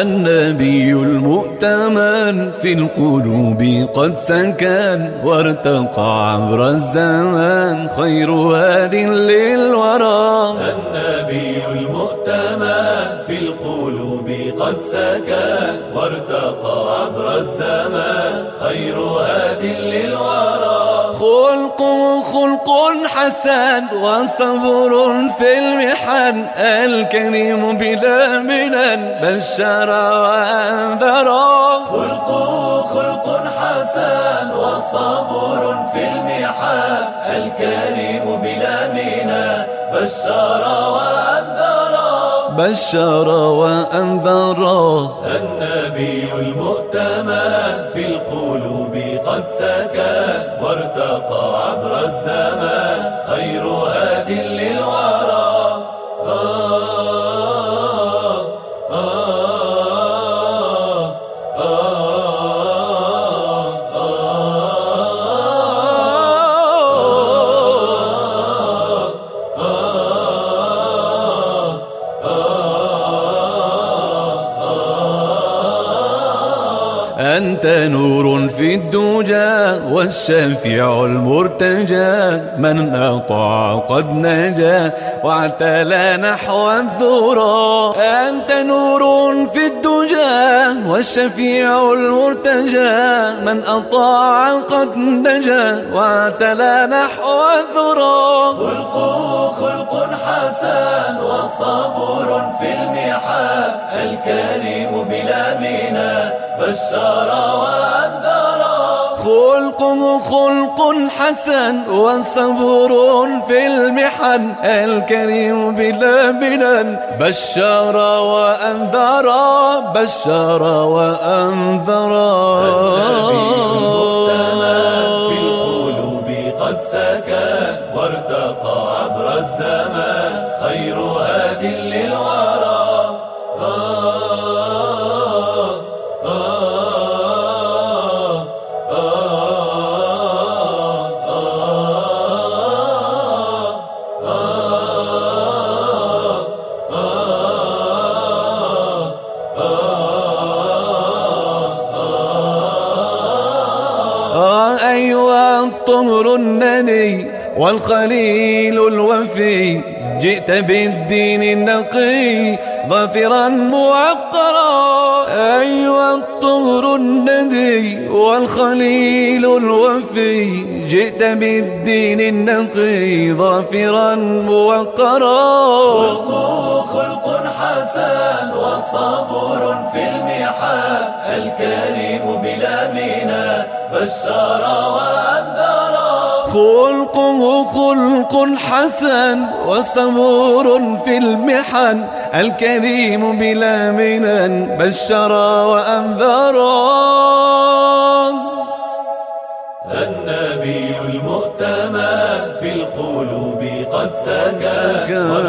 النبي المؤتمن في القلوب قد سكن وارتقى عبر الزمان خير هاد للورى. النبي المؤتمن في القلوب قد سكن وارتقى عبر الزمان خير هاد للورى. خلق حسن وصبر في المحن الكريم بلا منن بشر وأنذر. خلق حسن وصبر في المحن الكريم بلا منن بشر وأنذر. بشر وأنذر. النبي المؤتمن في القلوب قد سكن وارتقى عبر الزمان خير هاد للورى. أنت نور في الدجى والشفيع المرتجى من أطاع قد نجا واعتلى نحو الذرى. أنت نور في الدجى والشفيع المرتجى من أطاع قد نجا واعتلى نحو الذرى. خلق حسن وصبر في المحن الكريم بلا منن بشر وأنذر. خلق حسن وصبر في المحن الكريم بلا منن بشر وأنذر. بشر وأنذر. النبي المؤتمن في القلوب قد سكن وارتقى عبر الزمان خير هاد للورى. أيها الطهر الندي والخليل الوفي جئت بالدين النقي ظافرا موقرا. أيها الطهر الندي والخليل الوفي جئت بالدين النقي ظافرا موقرا. خلق حسن وصبر في المحن الكريم بلا منن بشر وأنذر. خلق حسن وصبور في المحن الكريم بلا منن بشر وأنذر. النبي المؤتمن في القلوب قد سكن